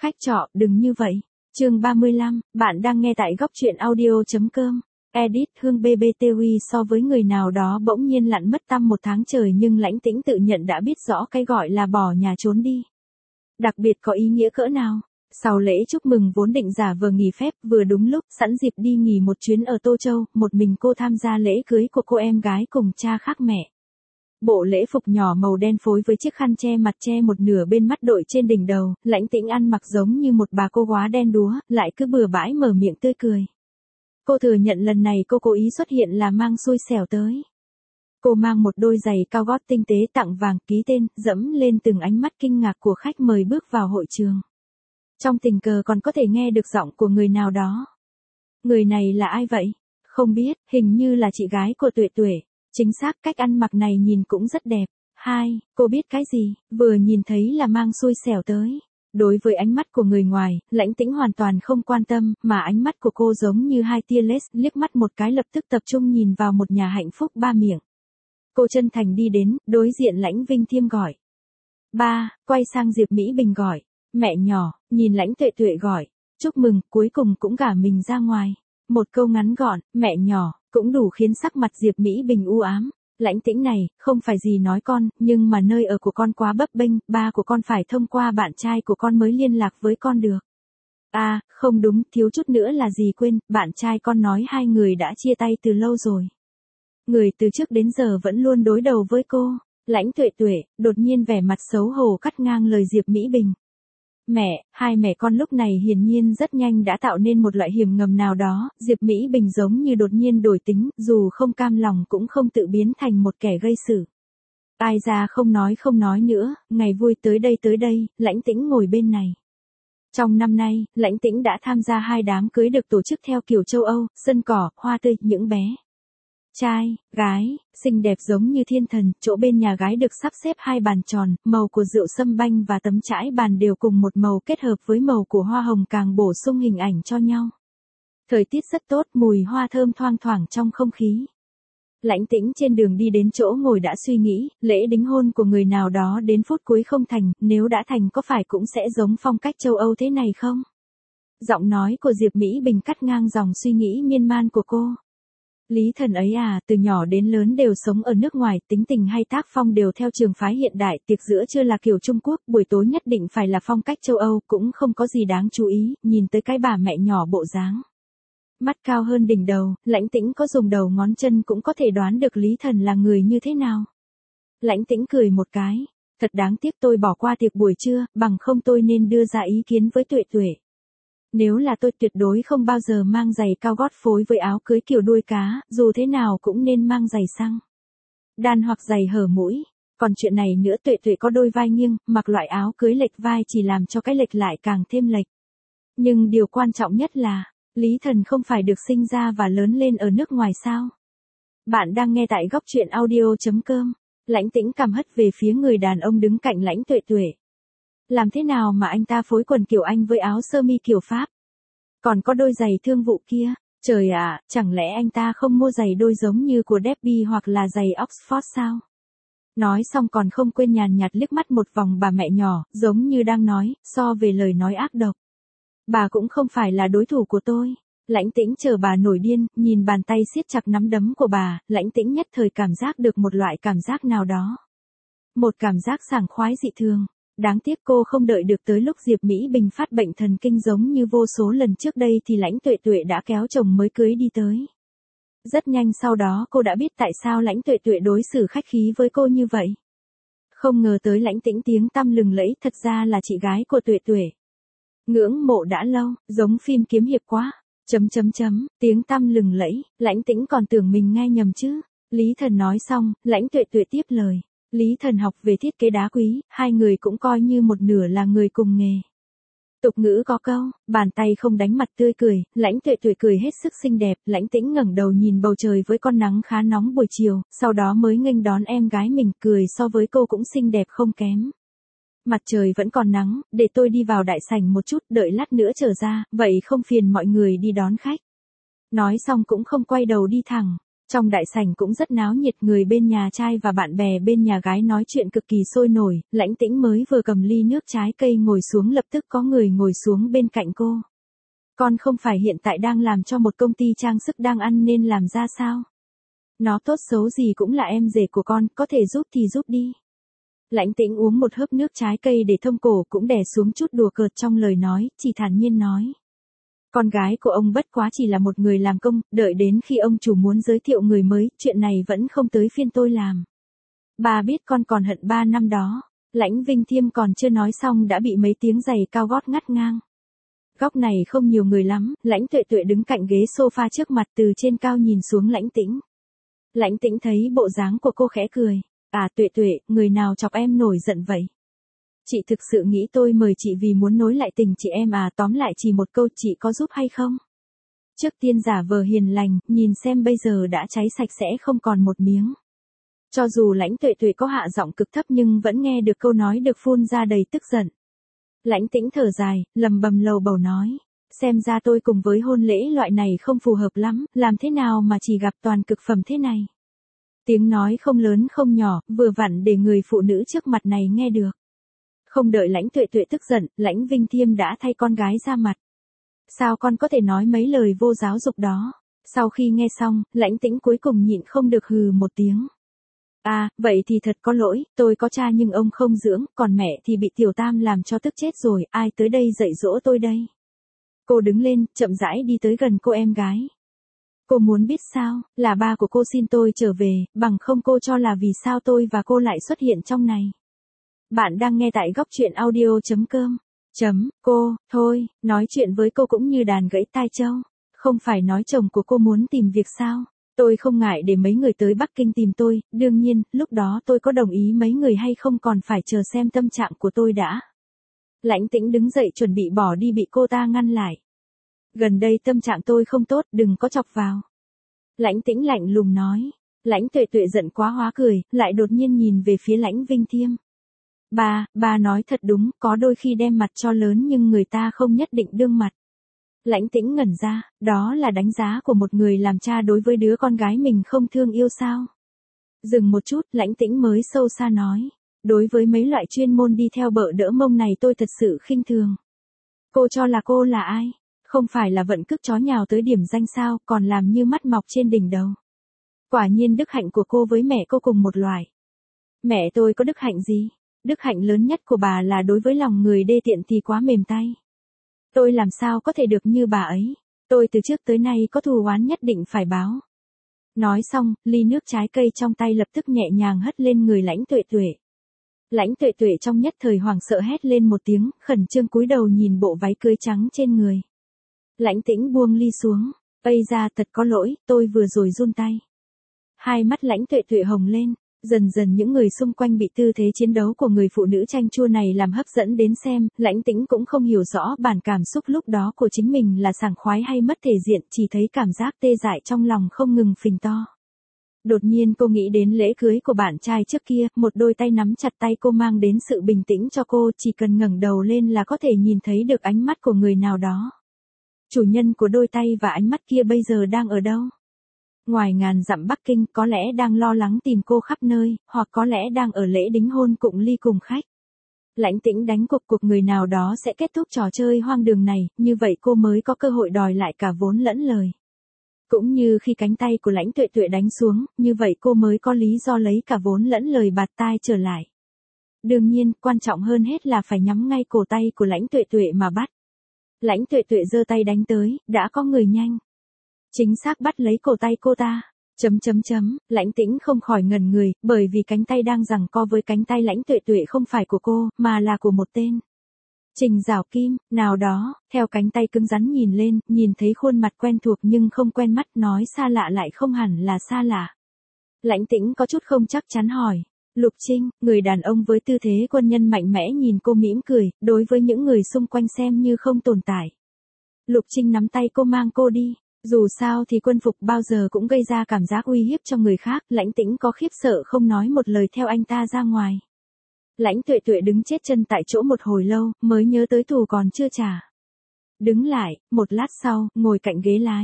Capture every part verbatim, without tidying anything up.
Khách trọ, đừng như vậy. Chương ba mươi lăm, bạn đang nghe tại góc truyện audio.com. Edit Hương bê bê tê uy so với người nào đó bỗng nhiên lặn mất tăm một tháng trời nhưng Lãnh Tĩnh tự nhận đã biết rõ cái gọi là bỏ nhà trốn đi. Đặc biệt có ý nghĩa cỡ nào. Sau lễ chúc mừng vốn định giả vờ nghỉ phép, vừa đúng lúc sẵn dịp đi nghỉ một chuyến ở Tô Châu, một mình cô tham gia lễ cưới của cô em gái cùng cha khác mẹ. Bộ lễ phục nhỏ màu đen phối với chiếc khăn che mặt che một nửa bên mắt đội trên đỉnh đầu, Lãnh Tĩnh ăn mặc giống như một bà cô góa đen đúa, lại cứ bừa bãi mở miệng tươi cười. Cô thừa nhận lần này cô cố ý xuất hiện là mang xui xẻo tới. Cô mang một đôi giày cao gót tinh tế tặng vàng, ký tên, dẫm lên từng ánh mắt kinh ngạc của khách mời bước vào hội trường. Trong tình cờ còn có thể nghe được giọng của người nào đó. Người này là ai vậy? Không biết, hình như là chị gái của Tuệ Tuệ. Chính xác, cách ăn mặc này nhìn cũng rất đẹp. Hai, cô biết cái gì? Vừa nhìn thấy là mang xui xẻo tới. Đối với ánh mắt của người ngoài, Lãnh Tĩnh hoàn toàn không quan tâm, mà ánh mắt của cô giống như hai tia laser, liếc mắt một cái lập tức tập trung nhìn vào một nhà hạnh phúc ba miệng. Cô chân thành đi đến, đối diện Lãnh Vinh Thiêm gọi. Ba, quay sang Diệp Mỹ Bình gọi. Mẹ nhỏ, nhìn Lãnh Tuệ Tuệ gọi. Chúc mừng, cuối cùng cũng gả mình ra ngoài. Một câu ngắn gọn, mẹ nhỏ, cũng đủ khiến sắc mặt Diệp Mỹ Bình u ám. Lãnh Tĩnh này, không phải gì nói con, nhưng mà nơi ở của con quá bấp bênh, ba của con phải thông qua bạn trai của con mới liên lạc với con được. À, không đúng, thiếu chút nữa là gì quên, bạn trai con nói hai người đã chia tay từ lâu rồi. Người từ trước đến giờ vẫn luôn đối đầu với cô. Lãnh Tuệ Tuệ, đột nhiên vẻ mặt xấu hổ cắt ngang lời Diệp Mỹ Bình. Mẹ, hai mẹ con lúc này hiển nhiên rất nhanh đã tạo nên một loại hiểm ngầm nào đó, Diệp Mỹ Bình giống như đột nhiên đổi tính, dù không cam lòng cũng không tự biến thành một kẻ gây sự. Ai ra không nói không nói nữa, ngày vui tới đây tới đây, Lãnh Tĩnh ngồi bên này. Trong năm nay, Lãnh Tĩnh đã tham gia hai đám cưới được tổ chức theo kiểu châu Âu, sân cỏ, hoa tươi, những bé trai, gái, xinh đẹp giống như thiên thần, chỗ bên nhà gái được sắp xếp hai bàn tròn, màu của rượu sâm banh và tấm trải bàn đều cùng một màu kết hợp với màu của hoa hồng càng bổ sung hình ảnh cho nhau. Thời tiết rất tốt, mùi hoa thơm thoang thoảng trong không khí. Lãnh Tĩnh trên đường đi đến chỗ ngồi đã suy nghĩ, lễ đính hôn của người nào đó đến phút cuối không thành, nếu đã thành có phải cũng sẽ giống phong cách châu Âu thế này không? Giọng nói của Diệp Mỹ Bình cắt ngang dòng suy nghĩ miên man của cô. Lý Thần ấy à, từ nhỏ đến lớn đều sống ở nước ngoài, tính tình hay tác phong đều theo trường phái hiện đại, tiệc giữa trưa là kiểu Trung Quốc, buổi tối nhất định phải là phong cách châu Âu, cũng không có gì đáng chú ý, nhìn tới cái bà mẹ nhỏ bộ dáng. Mắt cao hơn đỉnh đầu, Lãnh Tĩnh có dùng đầu ngón chân cũng có thể đoán được Lý Thần là người như thế nào. Lãnh Tĩnh cười một cái, thật đáng tiếc tôi bỏ qua tiệc buổi trưa, bằng không tôi nên đưa ra ý kiến với Tuệ Tuệ. Nếu là tôi tuyệt đối không bao giờ mang giày cao gót phối với áo cưới kiểu đuôi cá, dù thế nào cũng nên mang giày xăng đan hoặc giày hở mũi. Còn chuyện này nữa, Tuệ Tuệ có đôi vai nghiêng, mặc loại áo cưới lệch vai chỉ làm cho cái lệch lại càng thêm lệch. Nhưng điều quan trọng nhất là, Lý Thần không phải được sinh ra và lớn lên ở nước ngoài sao? Bạn đang nghe tại góc truyện audio.com. Lãnh Tĩnh cằm hất về phía người đàn ông đứng cạnh Lãnh Tuệ Tuệ. Làm thế nào mà anh ta phối quần kiểu Anh với áo sơ mi kiểu Pháp? Còn có đôi giày thương vụ kia, trời ạ, chẳng lẽ anh ta không mua giày đôi giống như của Debbie hoặc là giày Oxford sao? Nói xong còn không quên nhàn nhạt liếc mắt một vòng bà mẹ nhỏ, giống như đang nói, so về lời nói ác độc. Bà cũng không phải là đối thủ của tôi. Lãnh Tĩnh chờ bà nổi điên, nhìn bàn tay siết chặt nắm đấm của bà, Lãnh Tĩnh nhất thời cảm giác được một loại cảm giác nào đó. Một cảm giác sảng khoái dị thường. Đáng tiếc cô không đợi được tới lúc Diệp Mỹ Bình phát bệnh thần kinh giống như vô số lần trước đây thì Lãnh Tuệ Tuệ đã kéo chồng mới cưới đi tới. Rất nhanh sau đó cô đã biết tại sao Lãnh Tuệ Tuệ đối xử khách khí với cô như vậy. Không ngờ tới Lãnh Tĩnh tiếng tăm lừng lẫy thật ra là chị gái của Tuệ Tuệ. Ngưỡng mộ đã lâu, giống phim kiếm hiệp quá. Chấm chấm chấm, tiếng tăm lừng lẫy, Lãnh Tĩnh còn tưởng mình nghe nhầm chứ. Lý Thần nói xong, Lãnh Tuệ Tuệ tiếp lời. Lý Thần học về thiết kế đá quý, hai người cũng coi như một nửa là người cùng nghề. Tục ngữ có câu, bàn tay không đánh mặt tươi cười, Lãnh Tuệ Tuệ cười hết sức xinh đẹp, Lãnh Tĩnh ngẩng đầu nhìn bầu trời với con nắng khá nóng buổi chiều, sau đó mới nghênh đón em gái mình, cười so với cô cũng xinh đẹp không kém. Mặt trời vẫn còn nắng, để tôi đi vào đại sảnh một chút, đợi lát nữa trở ra, vậy không phiền mọi người đi đón khách. Nói xong cũng không quay đầu đi thẳng. Trong đại sảnh cũng rất náo nhiệt, người bên nhà trai và bạn bè bên nhà gái nói chuyện cực kỳ sôi nổi, Lãnh Tĩnh mới vừa cầm ly nước trái cây ngồi xuống lập tức có người ngồi xuống bên cạnh cô. Con không phải hiện tại đang làm cho một công ty trang sức đang ăn nên làm ra sao? Nó tốt xấu gì cũng là em rể của con, có thể giúp thì giúp đi. Lãnh Tĩnh uống một hớp nước trái cây để thông cổ cũng đè xuống chút đùa cợt trong lời nói, chỉ thản nhiên nói. Con gái của ông bất quá chỉ là một người làm công, đợi đến khi ông chủ muốn giới thiệu người mới, chuyện này vẫn không tới phiên tôi làm. Bà biết con còn hận ba năm đó. Lãnh Vinh Thiêm còn chưa nói xong đã bị mấy tiếng giày cao gót ngắt ngang. Góc này không nhiều người lắm, Lãnh Tuệ Tuệ đứng cạnh ghế sofa trước mặt từ trên cao nhìn xuống Lãnh Tĩnh. Lãnh Tĩnh thấy bộ dáng của cô khẽ cười. À Tuệ Tuệ, người nào chọc em nổi giận vậy? Chị thực sự nghĩ tôi mời chị vì muốn nối lại tình chị em à, tóm lại chỉ một câu, chị có giúp hay không? Trước tiên giả vờ hiền lành, nhìn xem bây giờ đã cháy sạch sẽ không còn một miếng. Cho dù Lãnh Tuệ Tuệ có hạ giọng cực thấp nhưng vẫn nghe được câu nói được phun ra đầy tức giận. Lãnh Tĩnh thở dài, lầm bầm lầu bầu nói. Xem ra tôi cùng với hôn lễ loại này không phù hợp lắm, làm thế nào mà chỉ gặp toàn cực phẩm thế này. Tiếng nói không lớn không nhỏ, vừa vặn để người phụ nữ trước mặt này nghe được. Không đợi Lãnh Tuệ Tuệ tức giận, Lãnh Vinh Thiêm đã thay con gái ra mặt. Sao con có thể nói mấy lời vô giáo dục đó? Sau khi nghe xong, Lãnh Tĩnh cuối cùng nhịn không được hừ một tiếng. À, vậy thì thật có lỗi, tôi có cha nhưng ông không dưỡng, còn mẹ thì bị Tiểu Tam làm cho tức chết rồi, ai tới đây dạy dỗ tôi đây? Cô đứng lên, chậm rãi đi tới gần cô em gái. Cô muốn biết sao, là ba của cô xin tôi trở về, bằng không cô cho là vì sao tôi và cô lại xuất hiện trong này. Bạn đang nghe tại góc truyện audio chấm com. Chấm, cô, thôi, nói chuyện với cô cũng như đàn gãy tai trâu. Không phải nói chồng của cô muốn tìm việc sao? Tôi không ngại để mấy người tới Bắc Kinh tìm tôi, đương nhiên, lúc đó tôi có đồng ý mấy người hay không còn phải chờ xem tâm trạng của tôi đã. Lãnh Tĩnh đứng dậy chuẩn bị bỏ đi bị cô ta ngăn lại. Gần đây tâm trạng tôi không tốt, đừng có chọc vào. Lãnh Tĩnh lạnh lùng nói. Lãnh Tuệ Tuệ giận quá hóa cười, lại đột nhiên nhìn về phía Lãnh Vinh Thiêm. Ba, ba nói thật đúng, có đôi khi đem mặt cho lớn nhưng người ta không nhất định đương mặt. Lãnh Tĩnh ngẩn ra, đó là đánh giá của một người làm cha đối với đứa con gái mình không thương yêu sao? Dừng một chút, Lãnh Tĩnh mới sâu xa nói. Đối với mấy loại chuyên môn đi theo bợ đỡ mông này tôi thật sự khinh thường. Cô cho là cô là ai? Không phải là vận cước chó nhào tới điểm danh sao, còn làm như mắt mọc trên đỉnh đầu. Quả nhiên đức hạnh của cô với mẹ cô cùng một loài. Mẹ tôi có đức hạnh gì? Đức hạnh lớn nhất của bà là đối với lòng người đê tiện thì quá mềm tay. Tôi làm sao có thể được như bà ấy? Tôi từ trước tới nay có thù oán nhất định phải báo. Nói xong, ly nước trái cây trong tay lập tức nhẹ nhàng hất lên người Lãnh Tuệ Tuệ. Lãnh Tuệ Tuệ trong nhất thời hoảng sợ hét lên một tiếng, khẩn trương cúi đầu nhìn bộ váy cưới trắng trên người. Lãnh Tĩnh buông ly xuống. Ây ra thật có lỗi, tôi vừa rồi run tay. Hai mắt Lãnh Tuệ Tuệ hồng lên. Dần dần những người xung quanh bị tư thế chiến đấu của người phụ nữ chanh chua này làm hấp dẫn đến xem, Lãnh Tĩnh cũng không hiểu rõ bản cảm xúc lúc đó của chính mình là sảng khoái hay mất thể diện, chỉ thấy cảm giác tê dại trong lòng không ngừng phình to. Đột nhiên cô nghĩ đến lễ cưới của bạn trai trước kia, một đôi tay nắm chặt tay cô mang đến sự bình tĩnh cho cô, chỉ cần ngẩng đầu lên là có thể nhìn thấy được ánh mắt của người nào đó. Chủ nhân của đôi tay và ánh mắt kia bây giờ đang ở đâu? Ngoài ngàn dặm Bắc Kinh, có lẽ đang lo lắng tìm cô khắp nơi, hoặc có lẽ đang ở lễ đính hôn cụng ly cùng khách. Lãnh Tĩnh đánh cuộc cuộc người nào đó sẽ kết thúc trò chơi hoang đường này, như vậy cô mới có cơ hội đòi lại cả vốn lẫn lời. Cũng như khi cánh tay của Lãnh Tuệ Tuệ đánh xuống, như vậy cô mới có lý do lấy cả vốn lẫn lời bạt tai trở lại. Đương nhiên, quan trọng hơn hết là phải nhắm ngay cổ tay của Lãnh Tuệ Tuệ mà bắt. Lãnh Tuệ Tuệ giơ tay đánh tới, đã có người nhanh. Chính xác bắt lấy cổ tay cô ta. Chấm chấm chấm, Lãnh Tĩnh không khỏi ngẩn người, bởi vì cánh tay đang giằng co với cánh tay Lãnh Tuệ Tuệ không phải của cô, mà là của một tên. Trình Giảo Kim, nào đó, theo cánh tay cứng rắn nhìn lên, nhìn thấy khuôn mặt quen thuộc nhưng không quen mắt, nói xa lạ lại không hẳn là xa lạ. Lãnh Tĩnh có chút không chắc chắn hỏi. Lục Trinh, người đàn ông với tư thế quân nhân mạnh mẽ nhìn cô mỉm cười, đối với những người xung quanh xem như không tồn tại. Lục Trinh nắm tay cô mang cô đi. Dù sao thì quân phục bao giờ cũng gây ra cảm giác uy hiếp cho người khác, Lãnh Tĩnh có khiếp sợ không nói một lời theo anh ta ra ngoài. Lãnh Tuệ Tuệ đứng chết chân tại chỗ một hồi lâu, mới nhớ tới thù còn chưa trả. Đứng lại, một lát sau, ngồi cạnh ghế lái.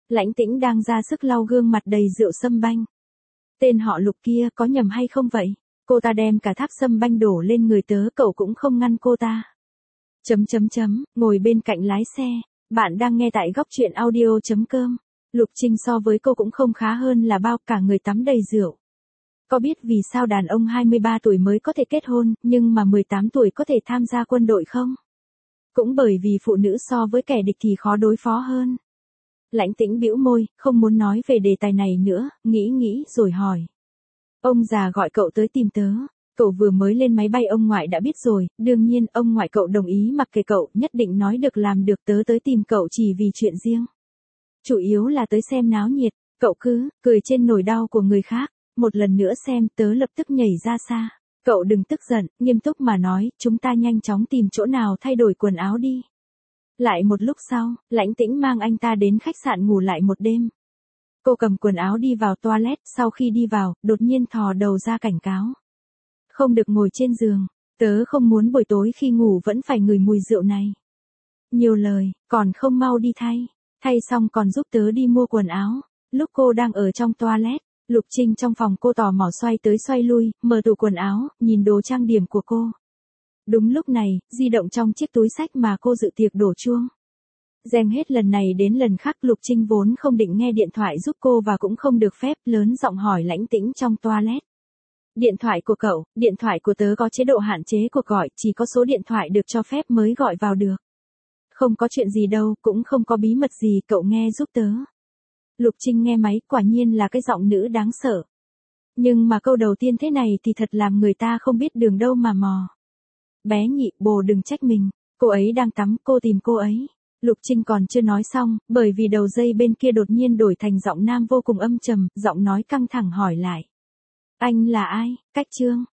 Lãnh Tĩnh đang ra sức lau gương mặt đầy rượu sâm banh. Tên họ Lục kia có nhầm hay không vậy? Cô ta đem cả tháp sâm banh đổ lên người tớ, cậu cũng không ngăn cô ta. Chấm chấm chấm, ngồi bên cạnh lái xe. Bạn đang nghe tại góc truyện audio chấm com. Lục Trinh so với cô cũng không khá hơn là bao, cả người tắm đầy rượu. Có biết vì sao đàn ông hai mươi ba tuổi mới có thể kết hôn, nhưng mà mười tám tuổi có thể tham gia quân đội không? Cũng bởi vì phụ nữ so với kẻ địch thì khó đối phó hơn. Lãnh Tĩnh bĩu môi, không muốn nói về đề tài này nữa, nghĩ nghĩ rồi hỏi. Ông già gọi cậu tới tìm tớ. Cậu vừa mới lên máy bay ông ngoại đã biết rồi, đương nhiên ông ngoại cậu đồng ý mặc kệ cậu, nhất định nói được làm được, tớ tới tìm cậu chỉ vì chuyện riêng. Chủ yếu là tới xem náo nhiệt, cậu cứ cười trên nỗi đau của người khác. Một lần nữa xem, tớ lập tức nhảy ra xa. Cậu đừng tức giận, nghiêm túc mà nói, chúng ta nhanh chóng tìm chỗ nào thay đổi quần áo đi. Lại một lúc sau, Lãnh Tĩnh mang anh ta đến khách sạn ngủ lại một đêm. Cô cầm quần áo đi vào toilet, sau khi đi vào, đột nhiên thò đầu ra cảnh cáo. Không được ngồi trên giường, tớ không muốn buổi tối khi ngủ vẫn phải ngửi mùi rượu này. Nhiều lời, còn không mau đi thay. Thay xong còn giúp tớ đi mua quần áo. Lúc cô đang ở trong toilet, Lục Trinh trong phòng cô tò mò xoay tới xoay lui, mở tủ quần áo, nhìn đồ trang điểm của cô. Đúng lúc này, di động trong chiếc túi xách mà cô dự tiệc đổ chuông. Reng hết lần này đến lần khác, Lục Trinh vốn không định nghe điện thoại giúp cô và cũng không được phép, lớn giọng hỏi Lãnh Tĩnh trong toilet. Điện thoại của cậu, điện thoại của tớ có chế độ hạn chế cuộc gọi, chỉ có số điện thoại được cho phép mới gọi vào được. Không có chuyện gì đâu, cũng không có bí mật gì, cậu nghe giúp tớ. Lục Trinh nghe máy, quả nhiên là cái giọng nữ đáng sợ. Nhưng mà câu đầu tiên thế này thì thật làm người ta không biết đường đâu mà mò. Bé Nhị, bồ đừng trách mình, cô ấy đang tắm, cô tìm cô ấy. Lục Trinh còn chưa nói xong, bởi vì đầu dây bên kia đột nhiên đổi thành giọng nam vô cùng âm trầm, giọng nói căng thẳng hỏi lại. Anh là ai, Cách Trương?